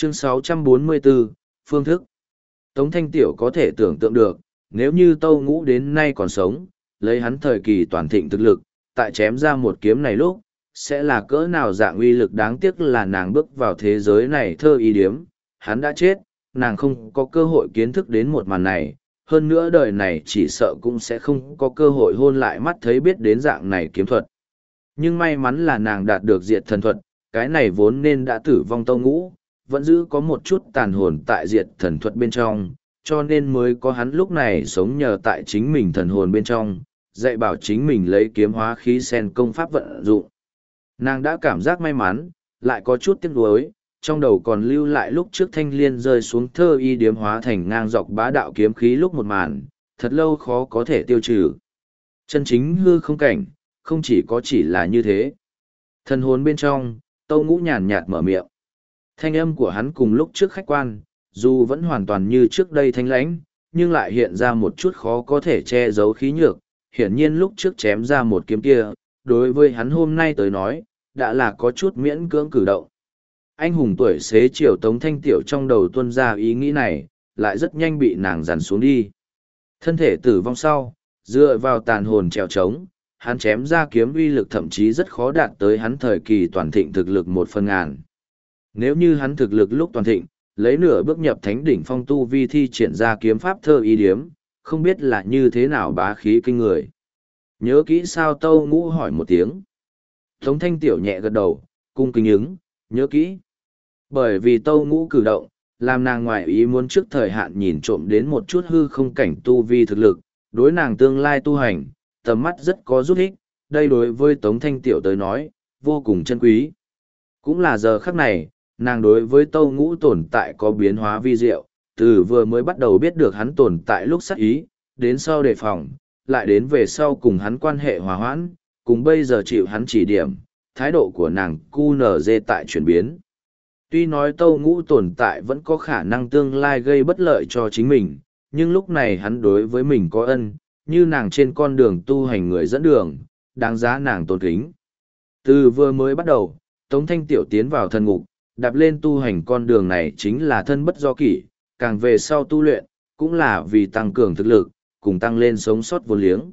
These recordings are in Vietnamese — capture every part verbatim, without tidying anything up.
Chương sáu trăm bốn mươi bốn, Phương thức. Tống Thanh Tiểu có thể tưởng tượng được, nếu như Tâu Ngũ đến nay còn sống, lấy hắn thời kỳ toàn thịnh thực lực, tại chém ra một kiếm này lúc, sẽ là cỡ nào dạng uy lực. Đáng tiếc là nàng bước vào thế giới này thơ y điếm, hắn đã chết, nàng không có cơ hội kiến thức đến một màn này, hơn nữa đời này chỉ sợ cũng sẽ không có cơ hội hôn lại mắt thấy biết đến dạng này kiếm thuật. Nhưng may mắn là nàng đạt được diệt thần thuật, cái này vốn nên đã tử vong Tâu Ngũ, vẫn giữ có một chút tàn hồn tại diệt thần thuật bên trong, cho nên mới có hắn lúc này sống nhờ tại chính mình thần hồn bên trong, dạy bảo chính mình lấy kiếm hóa khí sen công pháp vận dụng. Nàng đã cảm giác may mắn, lại có chút tiếc nuối, trong đầu còn lưu lại lúc trước thanh liên rơi xuống thơ y điếm hóa thành ngang dọc bá đạo kiếm khí lúc một màn, thật lâu khó có thể tiêu trừ. Chân chính hư không cảnh, không chỉ có chỉ là như thế. Thần hồn bên trong, Tâu Ngũ nhàn nhạt mở miệng. Thanh âm của hắn cùng lúc trước khách quan, dù vẫn hoàn toàn như trước đây thanh lãnh, nhưng lại hiện ra một chút khó có thể che giấu khí nhược. Hiển nhiên lúc trước chém ra một kiếm kia, đối với hắn hôm nay tới nói, đã là có chút miễn cưỡng cử động. Anh hùng tuổi xế chiều Tống Thanh Tiểu trong đầu tuôn ra ý nghĩ này, lại rất nhanh bị nàng dằn xuống đi. Thân thể tử vong sau, dựa vào tàn hồn trèo trống, hắn chém ra kiếm uy lực thậm chí rất khó đạt tới hắn thời kỳ toàn thịnh thực lực một phần ngàn. Nếu như hắn thực lực lúc toàn thịnh, lấy nửa bước nhập thánh đỉnh phong tu vi thi triển ra kiếm pháp thơ y điếm, không biết là như thế nào bá khí kinh người. Nhớ kỹ sao? Tâu Ngũ hỏi một tiếng. Tống Thanh Tiểu nhẹ gật đầu, cung kính ứng, nhớ kỹ. Bởi vì Tâu Ngũ cử động, làm nàng ngoại ý muốn trước thời hạn nhìn trộm đến một chút hư không cảnh tu vi thực lực, đối nàng tương lai tu hành, tầm mắt rất có giúp ích, đây đối với Tống Thanh Tiểu tới nói, vô cùng chân quý. Cũng là giờ khắc này, nàng đối với Tâu Ngũ tồn tại có biến hóa vi diệu, từ vừa mới bắt đầu biết được hắn tồn tại lúc sắc ý, đến sau đề phòng, lại đến về sau cùng hắn quan hệ hòa hoãn, cùng bây giờ chịu hắn chỉ điểm, thái độ của nàng cu nở dê tại chuyển biến. Tuy nói Tâu Ngũ tồn tại vẫn có khả năng tương lai gây bất lợi cho chính mình, nhưng lúc này hắn đối với mình có ân, như nàng trên con đường tu hành người dẫn đường, đáng giá nàng tôn kính. Từ vừa mới bắt đầu, Tống Thanh Tiểu tiến vào thần ngục, đạp lên tu hành con đường này chính là thân bất do kỷ, càng về sau tu luyện, cũng là vì tăng cường thực lực, cùng tăng lên sống sót vô liếng.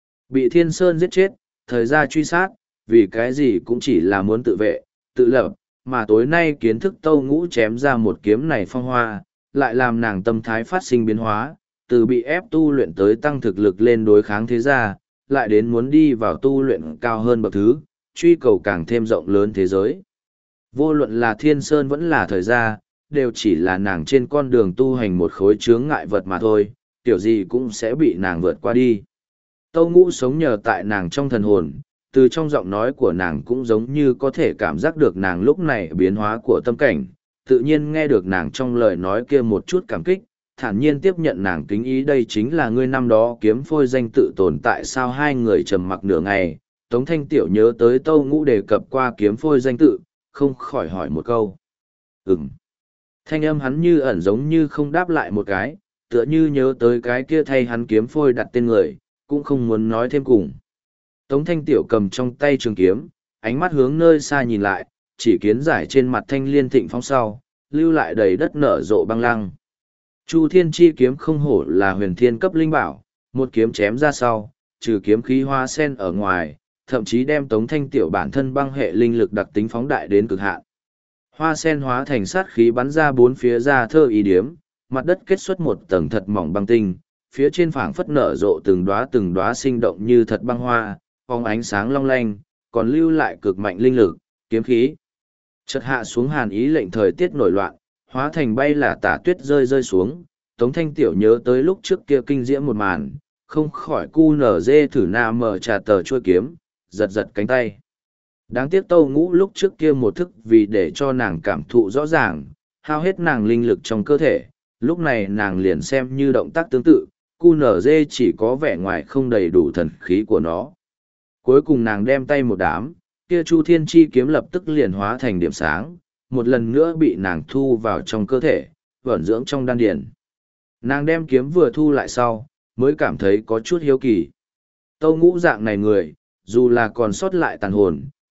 Bị Thiên Sơn giết chết, thời gian truy sát, vì cái gì cũng chỉ là muốn tự vệ, tự lập, mà tối nay kiến thức Tâu Ngũ chém ra một kiếm này phong hoa, lại làm nàng tâm thái phát sinh biến hóa, từ bị ép tu luyện tới tăng thực lực lên đối kháng thế gia, lại đến muốn đi vào tu luyện cao hơn bậc thứ, truy cầu càng thêm rộng lớn thế giới. Vô luận là Thiên Sơn vẫn là thời gia, đều chỉ là nàng trên con đường tu hành một khối chướng ngại vật mà thôi, tiểu gì cũng sẽ bị nàng vượt qua đi. Tâu Ngũ sống nhờ tại nàng trong thần hồn, từ trong giọng nói của nàng cũng giống như có thể cảm giác được nàng lúc này biến hóa của tâm cảnh, tự nhiên nghe được nàng trong lời nói kia một chút cảm kích, thản nhiên tiếp nhận nàng kính ý. Đây chính là ngươi năm đó kiếm phôi danh tự tồn tại sao? Hai người trầm mặc nửa ngày, Tống Thanh Tiểu nhớ tới Tâu Ngũ đề cập qua kiếm phôi danh tự, không khỏi hỏi một câu. Ừm. Thanh âm hắn như ẩn giống như không đáp lại một cái, tựa như nhớ tới cái kia thay hắn kiếm phôi đặt tên người, cũng không muốn nói thêm cùng. Tống Thanh Tiểu cầm trong tay trường kiếm, ánh mắt hướng nơi xa nhìn lại, chỉ kiến giải trên mặt thanh liên thịnh phong sau, lưu lại đầy đất nở rộ băng lăng. Chu Thiên Chi kiếm không hổ là huyền thiên cấp linh bảo, một kiếm chém ra sau, trừ kiếm khí hoa sen ở ngoài, thậm chí đem Tống Thanh Tiểu bản thân băng hệ linh lực đặc tính phóng đại đến cực hạn. Hoa sen hóa thành sát khí bắn ra bốn phía ra thơ ý điếm, mặt đất kết xuất một tầng thật mỏng băng tinh, phía trên phảng phất nở rộ từng đóa từng đóa sinh động như thật băng hoa, phóng ánh sáng long lanh, còn lưu lại cực mạnh linh lực, kiếm khí. Chợt hạ xuống hàn ý lệnh thời tiết nổi loạn, hóa thành bay là tả tuyết rơi rơi xuống. Tống Thanh Tiểu nhớ tới lúc trước kia kinh diễm một màn, không khỏi cu nở dê thử na mở trà tờ chuôi kiếm, giật giật cánh tay. Đáng tiếc Tâu Ngũ lúc trước kia một thức vì để cho nàng cảm thụ rõ ràng, hao hết nàng linh lực trong cơ thể, lúc này nàng liền xem như động tác tương tự, cu nở dê chỉ có vẻ ngoài không đầy đủ thần khí của nó. Cuối cùng nàng đem tay một đám, kia Chu Thiên Chi kiếm lập tức liền hóa thành điểm sáng, một lần nữa bị nàng thu vào trong cơ thể, vẩn dưỡng trong đan điền. Nàng đem kiếm vừa thu lại sau, mới cảm thấy có chút hiếu kỳ. Tâu Ngũ dạng này người, dù là còn sót lại tàn hồn,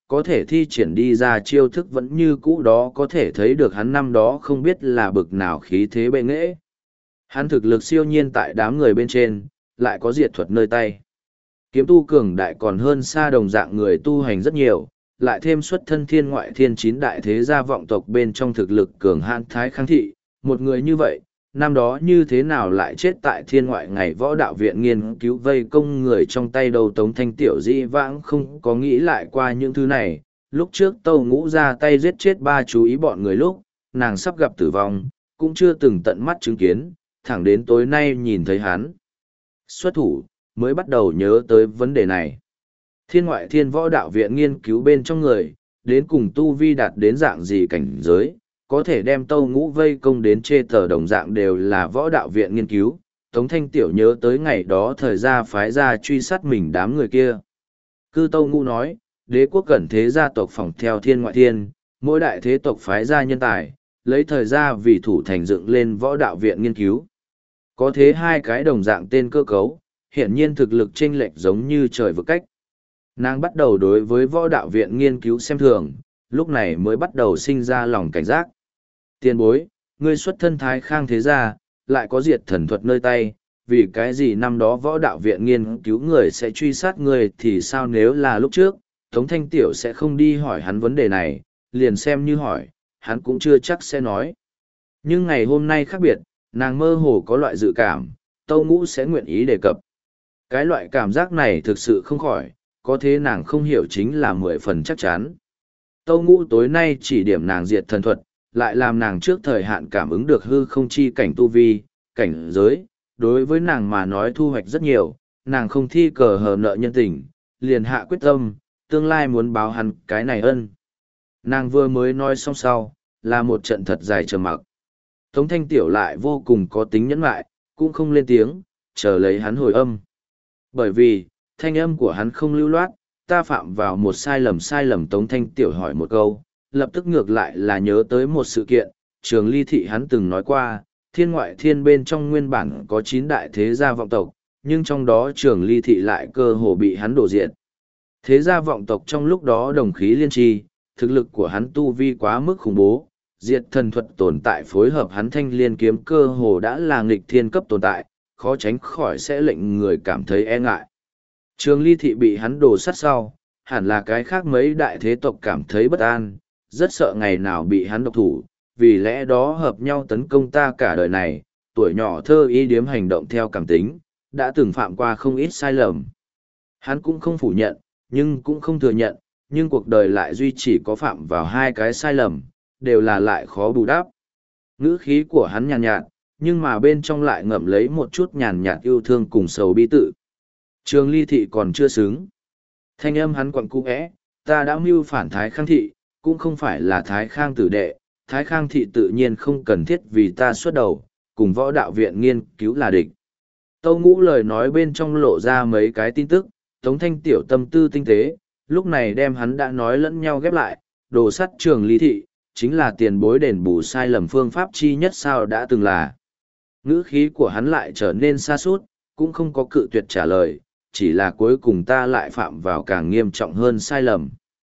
có thể thi triển đi ra chiêu thức vẫn như cũ đó, có thể thấy được hắn năm đó không biết là bực nào khí thế bệ nghệ. Hắn thực lực siêu nhiên tại đám người bên trên, lại có diệt thuật nơi tay. Kiếm tu cường đại còn hơn xa đồng dạng người tu hành rất nhiều, lại thêm xuất thân thiên ngoại thiên chín đại thế gia vọng tộc bên trong thực lực cường hãn thái kháng thị. Một người như vậy, năm đó như thế nào lại chết tại thiên ngoại ngày võ đạo viện nghiên cứu vây công người trong tay đầu. Tống Thanh Tiểu dĩ vãng không có nghĩ lại qua những thứ này. Lúc trước Tâu Ngũ ra tay giết chết ba chú ý bọn người lúc, nàng sắp gặp tử vong, cũng chưa từng tận mắt chứng kiến, thẳng đến tối nay nhìn thấy hắn xuất thủ, mới bắt đầu nhớ tới vấn đề này. Thiên ngoại thiên võ đạo viện nghiên cứu bên trong người, đến cùng tu vi đạt đến dạng gì cảnh giới, có thể đem Tâu Ngũ vây công đến chê tờ đồng dạng đều là võ đạo viện nghiên cứu. Tống Thanh Tiểu nhớ tới ngày đó thời gia phái ra truy sát mình đám người kia. Cư Tâu Ngũ nói, đế quốc cẩn thế gia tộc phỏng theo thiên ngoại thiên, mỗi đại thế tộc phái ra nhân tài, lấy thời gia vì thủ thành dựng lên võ đạo viện nghiên cứu. Có thế hai cái đồng dạng tên cơ cấu, hiển nhiên thực lực chênh lệch giống như trời vực cách. Nàng bắt đầu đối với võ đạo viện nghiên cứu xem thường, lúc này mới bắt đầu sinh ra lòng cảnh giác. Tiền bối, ngươi xuất thân thái khang thế gia, lại có diệt thần thuật nơi tay, vì cái gì năm đó võ đạo viện nghiên cứu người sẽ truy sát ngươi thì sao? Nếu là lúc trước, Tống Thanh Tiểu sẽ không đi hỏi hắn vấn đề này, liền xem như hỏi, hắn cũng chưa chắc sẽ nói. Nhưng ngày hôm nay khác biệt, nàng mơ hồ có loại dự cảm, Tâu Ngũ sẽ nguyện ý đề cập. Cái loại cảm giác này thực sự không khỏi, có thế nàng không hiểu chính là mười phần chắc chắn. Tâu Ngũ tối nay chỉ điểm nàng diệt thần thuật, lại làm nàng trước thời hạn cảm ứng được hư không chi cảnh tu vi, cảnh giới, đối với nàng mà nói thu hoạch rất nhiều, nàng không thi cờ hờ nợ nhân tình, liền hạ quyết tâm, tương lai muốn báo hắn cái này ân. Nàng vừa mới nói xong sau, là một trận thật dài trầm mặc. Tống Thanh Tiểu lại vô cùng có tính nhẫn lại, cũng không lên tiếng, chờ lấy hắn hồi âm. Bởi vì, thanh âm của hắn không lưu loát, ta phạm vào một sai lầm sai lầm. Tống Thanh Tiểu hỏi một câu, lập tức ngược lại là nhớ tới một sự kiện, Trường Ly Thị hắn từng nói qua, thiên ngoại thiên bên trong nguyên bản có chín đại thế gia vọng tộc, nhưng trong đó Trường Ly Thị lại cơ hồ bị hắn đổ diệt. Thế gia vọng tộc trong lúc đó đồng khí liên tri, thực lực của hắn tu vi quá mức khủng bố, diệt thần thuật tồn tại phối hợp hắn thanh liên kiếm cơ hồ đã là nghịch thiên cấp tồn tại, khó tránh khỏi sẽ lệnh người cảm thấy e ngại. Trường Ly Thị bị hắn đổ sát sau, hẳn là cái khác mấy đại thế tộc cảm thấy bất an, rất sợ ngày nào bị hắn độc thủ, vì lẽ đó hợp nhau tấn công ta cả đời này, tuổi nhỏ thơ ý điếm hành động theo cảm tính, đã từng phạm qua không ít sai lầm. Hắn cũng không phủ nhận, nhưng cũng không thừa nhận, nhưng cuộc đời lại duy chỉ có phạm vào hai cái sai lầm, đều là lại khó bù đắp. Ngữ khí của hắn nhàn nhạt, nhưng mà bên trong lại ngậm lấy một chút nhàn nhạt yêu thương cùng sầu bi tự. Trường Ly Thị còn chưa xứng. Thanh âm hắn quặn cung ẽ, ta đã mưu phản Thái Khang Thị, cũng không phải là Thái Khang tử đệ, Thái Khang Thị tự nhiên không cần thiết vì ta xuất đầu, cùng võ đạo viện nghiên cứu là địch. Tâu Ngũ lời nói bên trong lộ ra mấy cái tin tức, Tống Thanh Tiểu tâm tư tinh tế, lúc này đem hắn đã nói lẫn nhau ghép lại, đồ sắt Trường Ly Thị, chính là tiền bối đền bù sai lầm phương pháp chi nhất sao đã từng là. Ngữ khí của hắn lại trở nên xa sút, cũng không có cự tuyệt trả lời, chỉ là cuối cùng ta lại phạm vào càng nghiêm trọng hơn sai lầm.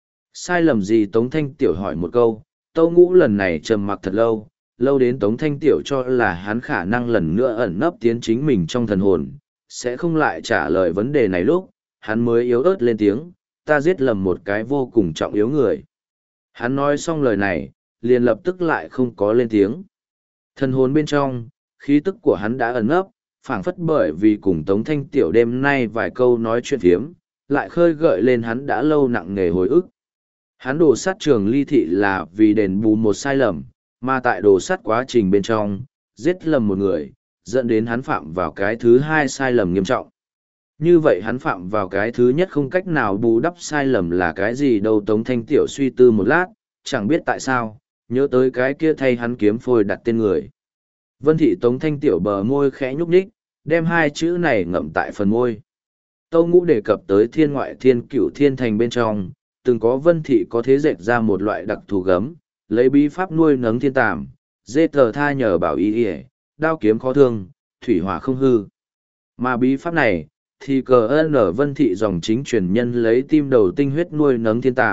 Sai lầm gì? Tống Thanh Tiểu hỏi một câu, Tâu Ngũ lần này trầm mặc thật lâu, lâu đến Tống Thanh Tiểu cho là hắn khả năng lần nữa ẩn nấp tiến chính mình trong thần hồn, sẽ không lại trả lời vấn đề này lúc, hắn mới yếu ớt lên tiếng, ta giết lầm một cái vô cùng trọng yếu người. Hắn nói xong lời này, liền lập tức lại không có lên tiếng. Thần hồn bên trong, khí tức của hắn đã ẩn nấp, phảng phất bởi vì cùng Tống Thanh Tiểu đêm nay vài câu nói chuyện phiếm, lại khơi gợi lên hắn đã lâu nặng nề hồi ức. Hắn đổ sát Trường Ly Thị là vì đền bù một sai lầm, mà tại đổ sát quá trình bên trong, giết lầm một người, dẫn đến hắn phạm vào cái thứ hai sai lầm nghiêm trọng. Như vậy hắn phạm vào cái thứ nhất không cách nào bù đắp sai lầm là cái gì đâu? Tống Thanh Tiểu suy tư một lát, chẳng biết tại sao, nhớ tới cái kia thay hắn kiếm phôi đặt tên người. Vân Thị. Tống Thanh Tiểu bờ môi khẽ nhúc nhích, đem hai chữ này ngậm tại phần môi. Tâu Ngũ đề cập tới thiên ngoại thiên cửu thiên thành bên trong, từng có Vân Thị có thế dệt ra một loại đặc thù gấm, lấy bí pháp nuôi nấng thiên tàm, dê tờ tha nhờ bảo y y, đao kiếm khó thương, thủy hỏa không hư. Mà bí pháp này, thì cờ ơn ở Vân Thị dòng chính truyền nhân lấy tim đầu tinh huyết nuôi nấng thiên tàm,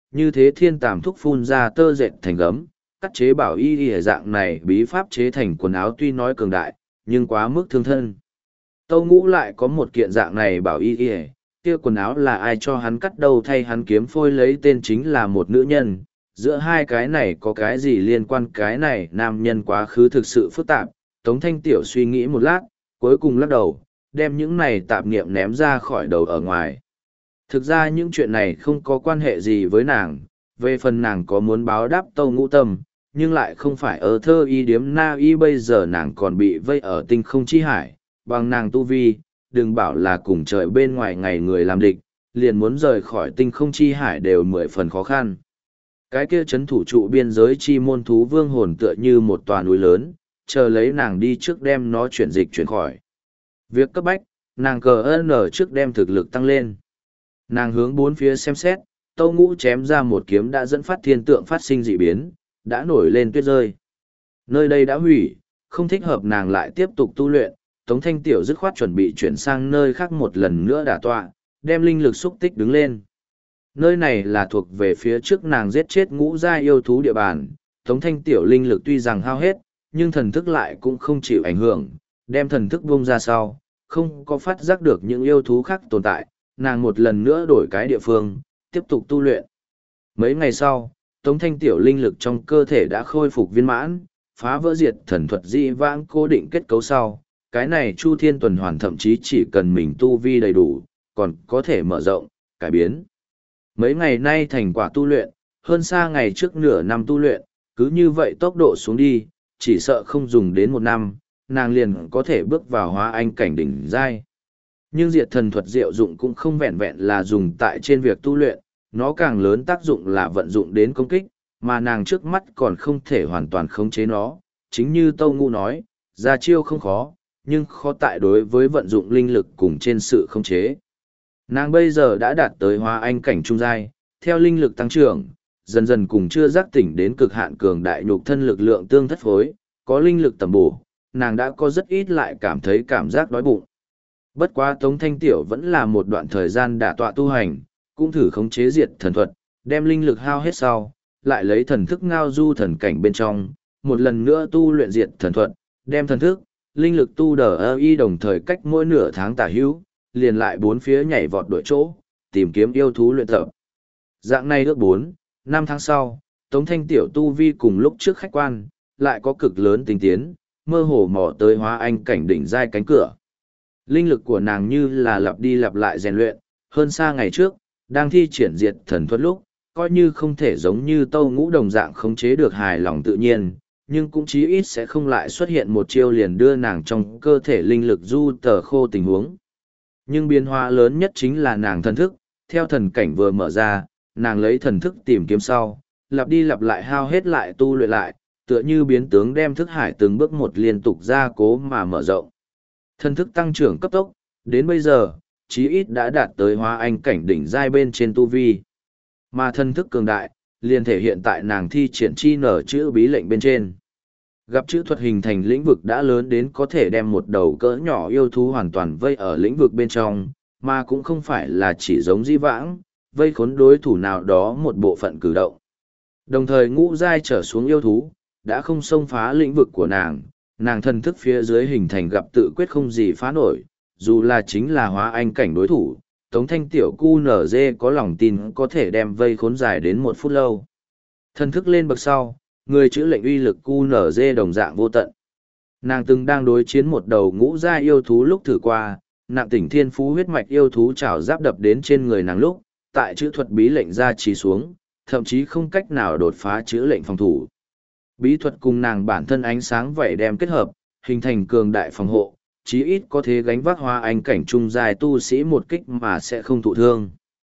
như thế thiên tàm thúc phun ra tơ dệt thành gấm, cắt chế bảo y y dạng này bí pháp chế thành quần áo tuy nói cường đại, nhưng quá mức thương thân. Tâu Ngũ lại có một kiện dạng này bảo y y, kia quần áo là ai cho hắn cắt đầu thay hắn kiếm phôi lấy tên chính là một nữ nhân, giữa hai cái này có cái gì liên quan, cái này nam nhân quá khứ thực sự phức tạp. Tống Thanh Tiểu suy nghĩ một lát, cuối cùng lắc đầu, đem những này tạp niệm ném ra khỏi đầu ở ngoài. Thực ra những chuyện này không có quan hệ gì với nàng, về phần nàng có muốn báo đáp Tâu Ngũ tâm, nhưng lại không phải ở thơ y điếm na y, bây giờ nàng còn bị vây ở tinh không chi hải, bằng nàng tu vi, đừng bảo là cùng trời bên ngoài ngày người làm địch, liền muốn rời khỏi tinh không chi hải đều mười phần khó khăn. Cái kia chấn thủ trụ biên giới chi môn thú vương hồn tựa như một tòa núi lớn, chờ lấy nàng đi trước đem nó chuyển dịch chuyển khỏi. Việc cấp bách, nàng cờ ơn ở trước đem thực lực tăng lên. Nàng hướng bốn phía xem xét, Tâu Ngũ chém ra một kiếm đã dẫn phát thiên tượng phát sinh dị biến, đã nổi lên tuyết rơi. Nơi đây đã hủy, không thích hợp nàng lại tiếp tục tu luyện, Tống Thanh Tiểu dứt khoát chuẩn bị chuyển sang nơi khác một lần nữa đả tọa, đem linh lực xúc tích đứng lên. Nơi này là thuộc về phía trước nàng giết chết ngũ gia yêu thú địa bàn, Tống Thanh Tiểu linh lực tuy rằng hao hết, nhưng thần thức lại cũng không chịu ảnh hưởng, đem thần thức buông ra sau, không có phát giác được những yêu thú khác tồn tại, nàng một lần nữa đổi cái địa phương, tiếp tục tu luyện. Mấy ngày sau, Tống Thanh Tiểu linh lực trong cơ thể đã khôi phục viên mãn, phá vỡ diệt thần thuật dị vãng cố định kết cấu sau, cái này Chu Thiên tuần hoàn thậm chí chỉ cần mình tu vi đầy đủ, còn có thể mở rộng, cải biến. Mấy ngày nay thành quả tu luyện, hơn xa ngày trước nửa năm tu luyện, cứ như vậy tốc độ xuống đi, chỉ sợ không dùng đến một năm, nàng liền có thể bước vào hóa anh cảnh đỉnh giai. Nhưng diệt thần thuật diệu dụng cũng không vẹn vẹn là dùng tại trên việc tu luyện, nó càng lớn tác dụng là vận dụng đến công kích, mà nàng trước mắt còn không thể hoàn toàn khống chế nó. Chính như Tâu Ngũ nói, ra chiêu không khó, nhưng khó tại đối với vận dụng linh lực cùng trên sự khống chế. Nàng bây giờ đã đạt tới hóa anh cảnh trung giai, theo linh lực tăng trưởng, dần dần cùng chưa giác tỉnh đến cực hạn cường đại nhục thân lực lượng tương thất phối, có linh lực tầm bổ, nàng đã có rất ít lại cảm thấy cảm giác đói bụng. Bất quá Tống Thanh Tiểu vẫn là một đoạn thời gian đả tọa tu hành, cũng thử khống chế diệt thần thuật, đem linh lực hao hết sau, lại lấy thần thức ngao du thần cảnh bên trong, một lần nữa tu luyện diệt thần thuật, đem thần thức, linh lực tu đờ ơ y đồng thời cách mỗi nửa tháng tả hữu, liền lại bốn phía nhảy vọt đổi chỗ, tìm kiếm yêu thú luyện tập. Dạng này ước bốn, năm tháng sau, Tống Thanh Tiểu tu vi cùng lúc trước khách quan, lại có cực lớn tinh tiến, mơ hồ mò tới hóa anh cảnh đỉnh giai cánh cửa. Linh lực của nàng như là lặp đi lặp lại rèn luyện, hơn xa ngày trước, đang thi triển diệt thần thuật lúc, coi như không thể giống như Tâu Ngũ đồng dạng khống chế được hài lòng tự nhiên, nhưng cũng chí ít sẽ không lại xuất hiện một chiêu liền đưa nàng trong cơ thể linh lực du tờ khô tình huống. Nhưng biến hóa lớn nhất chính là nàng thần thức, theo thần cảnh vừa mở ra, nàng lấy thần thức tìm kiếm sau, lặp đi lặp lại hao hết lại tu luyện lại, tựa như biến tướng đem thức hải từng bước một liên tục gia cố mà mở rộng. Thần thức tăng trưởng cấp tốc, đến bây giờ, chí ít đã đạt tới hóa anh cảnh đỉnh giai bên trên tu vi. Mà thần thức cường đại, liền thể hiện tại nàng thi triển chi nở chữ bí lệnh bên trên. Gặp chữ thuật hình thành lĩnh vực đã lớn đến có thể đem một đầu cỡ nhỏ yêu thú hoàn toàn vây ở lĩnh vực bên trong, mà cũng không phải là chỉ giống di vãng, vây khốn đối thủ nào đó một bộ phận cử động. Đồng thời ngũ giai trở xuống yêu thú, đã không xông phá lĩnh vực của nàng, nàng thần thức phía dưới hình thành gặp tự quyết không gì phá nổi, dù là chính là hóa anh cảnh đối thủ, Tống Thanh Tiểu cu nở dê có lòng tin có thể đem vây khốn dài đến một phút lâu. Thần thức lên bậc sau, người chữ lệnh uy lực cu nở dê đồng dạng vô tận. Nàng từng đang đối chiến một đầu ngũ giai yêu thú lúc thử qua, nặng tỉnh thiên phú huyết mạch yêu thú trảo giáp đập đến trên người nàng lúc, tại chữ thuật bí lệnh ra trí xuống, thậm chí không cách nào đột phá chữ lệnh phòng thủ. Bí thuật cùng nàng bản thân ánh sáng vậy đem kết hợp, hình thành cường đại phòng hộ, chí ít có thể gánh vác hóa anh cảnh trung giai tu sĩ một kích mà sẽ không thụ thương.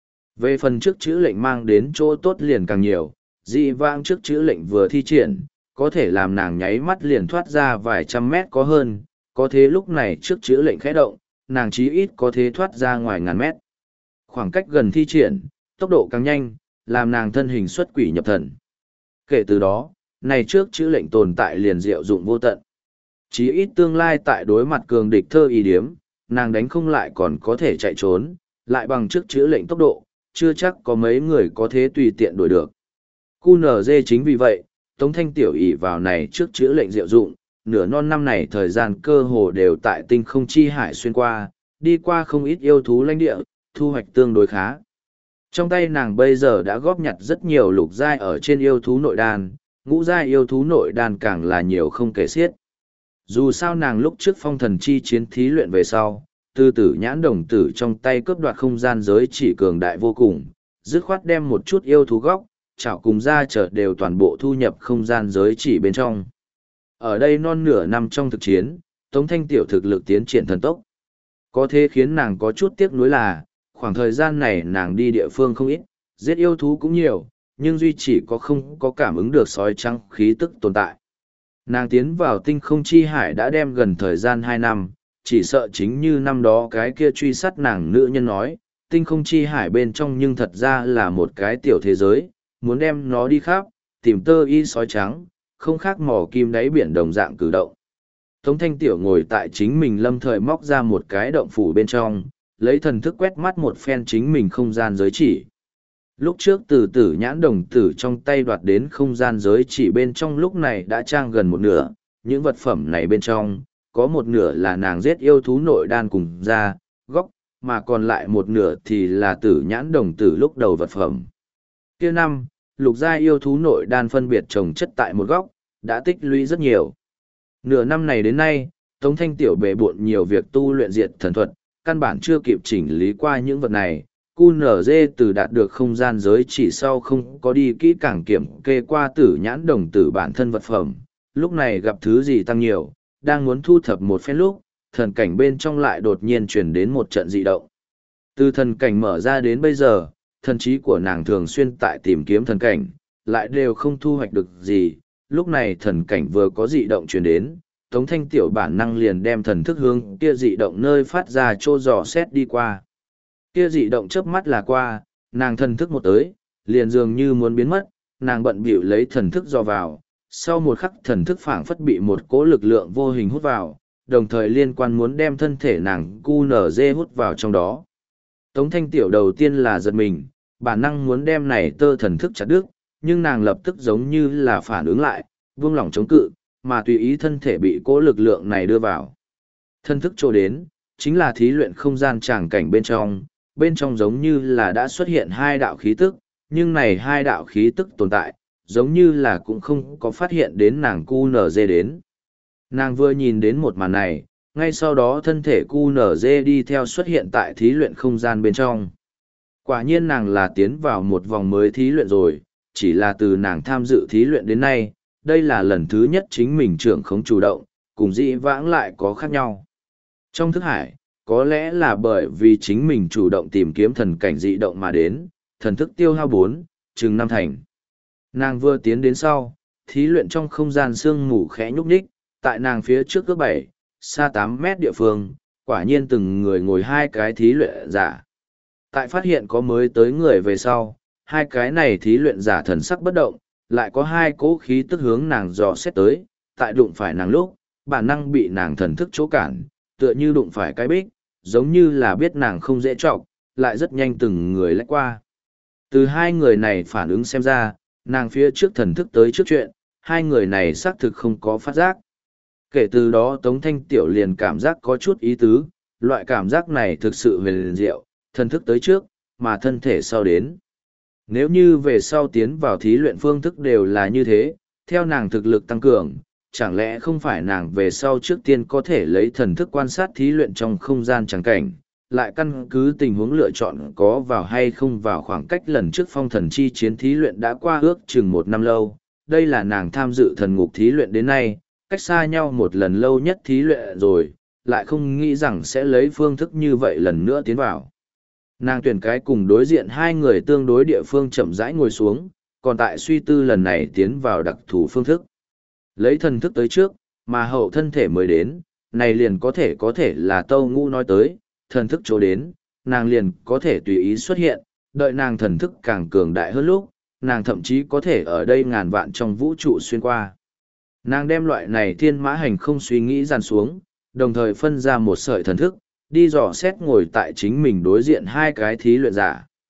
Về phần trước chữ lệnh mang đến chỗ tốt liền càng nhiều, dị vãng trước chữ lệnh vừa thi triển, có thể làm nàng nháy mắt liền thoát ra vài trăm mét có hơn, có thế lúc này trước chữ lệnh khẽ động, nàng chí ít có thể thoát ra ngoài ngàn mét. Khoảng cách gần thi triển, tốc độ càng nhanh, làm nàng thân hình xuất quỷ nhập thần. Kể từ đó, này trước chữ lệnh tồn tại liền diệu dụng vô tận. Chí ít tương lai tại đối mặt cường địch thơ y điếm, nàng đánh không lại còn có thể chạy trốn, lại bằng trước chữ lệnh tốc độ, chưa chắc có mấy người có thế tùy tiện đổi được. quy en giê chính vì vậy, Tống Thanh Tiểu ỷ vào này trước chữa lệnh diệu dụng, nửa non năm này thời gian cơ hồ đều tại tinh không chi hải xuyên qua, đi qua không ít yêu thú lãnh địa, thu hoạch tương đối khá. Trong tay nàng bây giờ đã góp nhặt rất nhiều lục giai ở trên yêu thú nội đan, ngũ giai yêu thú nội đan càng là nhiều không kể xiết. Dù sao nàng lúc trước phong thần chi chiến thí luyện về sau, tư tử nhãn đồng tử trong tay cướp đoạt không gian giới chỉ cường đại vô cùng, dứt khoát đem một chút yêu thú góc, chảo cùng ra chợt đều toàn bộ thu nhập không gian giới chỉ bên trong. Ở đây non nửa năm trong thực chiến, Tống Thanh Tiểu thực lực tiến triển thần tốc. Có thế khiến nàng có chút tiếc nuối là, khoảng thời gian này nàng đi địa phương không ít, giết yêu thú cũng nhiều, nhưng duy chỉ có không có cảm ứng được sói trắng khí tức tồn tại. Nàng tiến vào tinh không chi hải đã đem gần thời gian hai năm, chỉ sợ chính như năm đó cái kia truy sát nàng nữ nhân nói, tinh không chi hải bên trong nhưng thật ra là một cái tiểu thế giới, muốn đem nó đi khắp, tìm tơ y sói trắng, không khác mỏ kim đáy biển đồng dạng cử động. Tống Thanh Tiểu ngồi tại chính mình lâm thời móc ra một cái động phủ bên trong, lấy thần thức quét mắt một phen chính mình không gian giới chỉ. Lúc trước từ tử nhãn đồng tử trong tay đoạt đến không gian giới chỉ bên trong lúc này đã trang gần một nửa, những vật phẩm này bên trong, có một nửa là nàng giết yêu thú nội đan cùng da, góc, mà còn lại một nửa thì là tử nhãn đồng tử lúc đầu vật phẩm. Kia năm, lục gia yêu thú nội đan phân biệt trồng chất tại một góc, đã tích lũy rất nhiều. Nửa năm này đến nay, Tống Thanh Tiểu bề bộn nhiều việc tu luyện diệt thần thuật, căn bản chưa kịp chỉnh lý qua những vật này. quy en giê từ đạt được không gian giới chỉ sau không có đi kỹ càng kiểm kê qua tử nhãn đồng tử bản thân vật phẩm, lúc này gặp thứ gì tăng nhiều, đang muốn thu thập một phen lúc, thần cảnh bên trong lại đột nhiên chuyển đến một trận dị động. Từ thần cảnh mở ra đến bây giờ, thần trí của nàng thường xuyên tại tìm kiếm thần cảnh, lại đều không thu hoạch được gì, lúc này thần cảnh vừa có dị động chuyển đến. Tống Thanh Tiểu bản năng liền đem thần thức hướng kia dị động nơi phát ra trô dò xét đi qua. Kia dị động chớp mắt là qua, nàng thần thức một tới, liền dường như muốn biến mất, nàng bận bịu lấy thần thức dò vào, sau một khắc thần thức phảng phất bị một cỗ lực lượng vô hình hút vào, đồng thời liên quan muốn đem thân thể nàng quy en giê hút vào trong đó. Tống Thanh Tiểu đầu tiên là giật mình, bản năng muốn đem này tơ thần thức chặt đứt, nhưng nàng lập tức giống như là phản ứng lại, buông lỏng chống cự, mà tùy ý thân thể bị cỗ lực lượng này đưa vào. Thân thức trô đến, chính là thí luyện không gian tràng cảnh bên trong, bên trong giống như là đã xuất hiện hai đạo khí tức, nhưng này hai đạo khí tức tồn tại, giống như là cũng không có phát hiện đến nàng quy en giê đến. Nàng vừa nhìn đến một màn này, ngay sau đó thân thể quy en giê đi theo xuất hiện tại thí luyện không gian bên trong. Quả nhiên nàng là tiến vào một vòng mới thí luyện rồi, chỉ là từ nàng tham dự thí luyện đến nay, đây là lần thứ nhất chính mình trưởng không chủ động, cùng dĩ vãng lại có khác nhau. Trong thức hải, có lẽ là bởi vì chính mình chủ động tìm kiếm thần cảnh dị động mà đến, thần thức tiêu hao bốn, chừng năm thành. Nàng vừa tiến đến sau, thí luyện trong không gian sương mù khẽ nhúc nhích, tại nàng phía trước cước bảy, xa tám mét địa phương, quả nhiên từng người ngồi hai cái thí luyện giả. Tại phát hiện có mới tới người về sau, hai cái này thí luyện giả thần sắc bất động, lại có hai cỗ khí tức hướng nàng dò xét tới, tại đụng phải nàng lúc, bản năng bị nàng thần thức chỗ cản, tựa như đụng phải cái bích, giống như là biết nàng không dễ trọng, lại rất nhanh từng người lách qua. Từ hai người này phản ứng xem ra, nàng phía trước thần thức tới trước chuyện, hai người này xác thực không có phát giác. Kể từ đó Tống Thanh Tiểu liền cảm giác có chút ý tứ, loại cảm giác này thực sự huyền diệu, thần thức tới trước, mà thân thể sau đến. Nếu như về sau tiến vào thí luyện phương thức đều là như thế, theo nàng thực lực tăng cường, chẳng lẽ không phải nàng về sau trước tiên có thể lấy thần thức quan sát thí luyện trong không gian trắng cảnh, lại căn cứ tình huống lựa chọn có vào hay không vào khoảng cách lần trước phong thần chi chiến thí luyện đã qua ước chừng một năm lâu, đây là nàng tham dự thần ngục thí luyện đến nay, cách xa nhau một lần lâu nhất thí luyện rồi, lại không nghĩ rằng sẽ lấy phương thức như vậy lần nữa tiến vào. Nàng tuyển cái cùng đối diện hai người tương đối địa phương chậm rãi ngồi xuống, còn tại suy tư lần này tiến vào đặc thù phương thức. Lấy thần thức tới trước, mà hậu thân thể mới đến, này liền có thể có thể là Tâu Ngũ nói tới, thần thức chỗ đến, nàng liền có thể tùy ý xuất hiện, đợi nàng thần thức càng cường đại hơn lúc, nàng thậm chí có thể ở đây ngàn vạn trong vũ trụ xuyên qua. Nàng đem loại này thiên mã hành không suy nghĩ dàn xuống, đồng thời phân ra một sợi thần thức, đi dò xét ngồi tại chính mình đối diện hai cái thí luyện giả.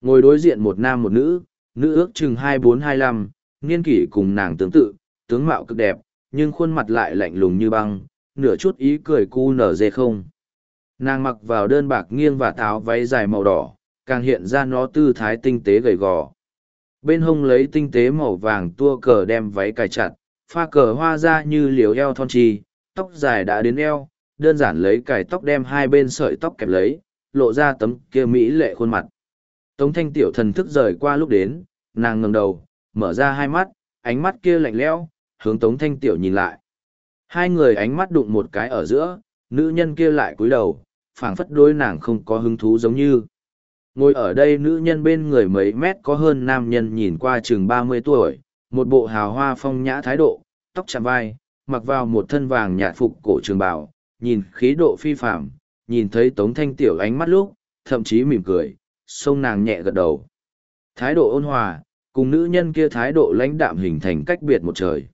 Ngồi đối diện một nam một nữ, nữ ước chừng hai bốn hai lăm, niên kỷ cùng nàng tương tự, tướng mạo cực đẹp, nhưng khuôn mặt lại lạnh lùng như băng, nửa chút ý cười cu nở dê không. Nàng mặc vào đơn bạc nghiêng và áo váy dài màu đỏ, càng hiện ra nó tư thái tinh tế gầy gò. Bên hông lấy tinh tế màu vàng tua cờ đem váy cài chặt, pha cờ hoa ra như liều eo thon trì, tóc dài đã đến eo, đơn giản lấy cài tóc đem hai bên sợi tóc kẹp lấy, lộ ra tấm kia mỹ lệ khuôn mặt. Tống thanh tiểu thần thức rời qua lúc đến, nàng ngẩng đầu, mở ra hai mắt, ánh mắt kia lạnh lẽo, hướng tống thanh tiểu nhìn lại. Hai người ánh mắt đụng một cái ở giữa, nữ nhân kia lại cúi đầu, phảng phất đối nàng không có hứng thú giống như. Ngồi ở đây nữ nhân bên người mấy mét có hơn nam nhân nhìn qua chừng ba mươi tuổi, một bộ hào hoa phong nhã thái độ, tóc chạm vai, mặc vào một thân vàng nhạt phục cổ trường bào, nhìn khí độ phi phạm, nhìn thấy tống thanh tiểu ánh mắt lúc, thậm chí mỉm cười, xông nàng nhẹ gật đầu. Thái độ ôn hòa, cùng nữ nhân kia thái độ lãnh đạm hình thành cách biệt một trời.